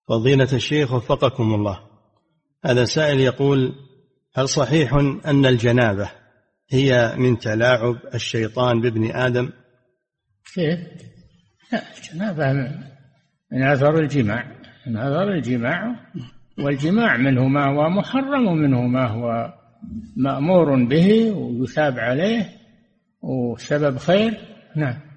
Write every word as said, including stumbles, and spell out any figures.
فضيلة الشيخ وفقكم الله، هذا سائل يقول: هل صحيح أن الجنابة هي من تلاعب الشيطان بابن آدم؟ كيف؟ لا، الجنابة من أثر الجماع، من أثر الجماع، والجماع منه ما هو محرم ومنه ما هو مأمور به ويثاب عليه وسبب خير. نعم.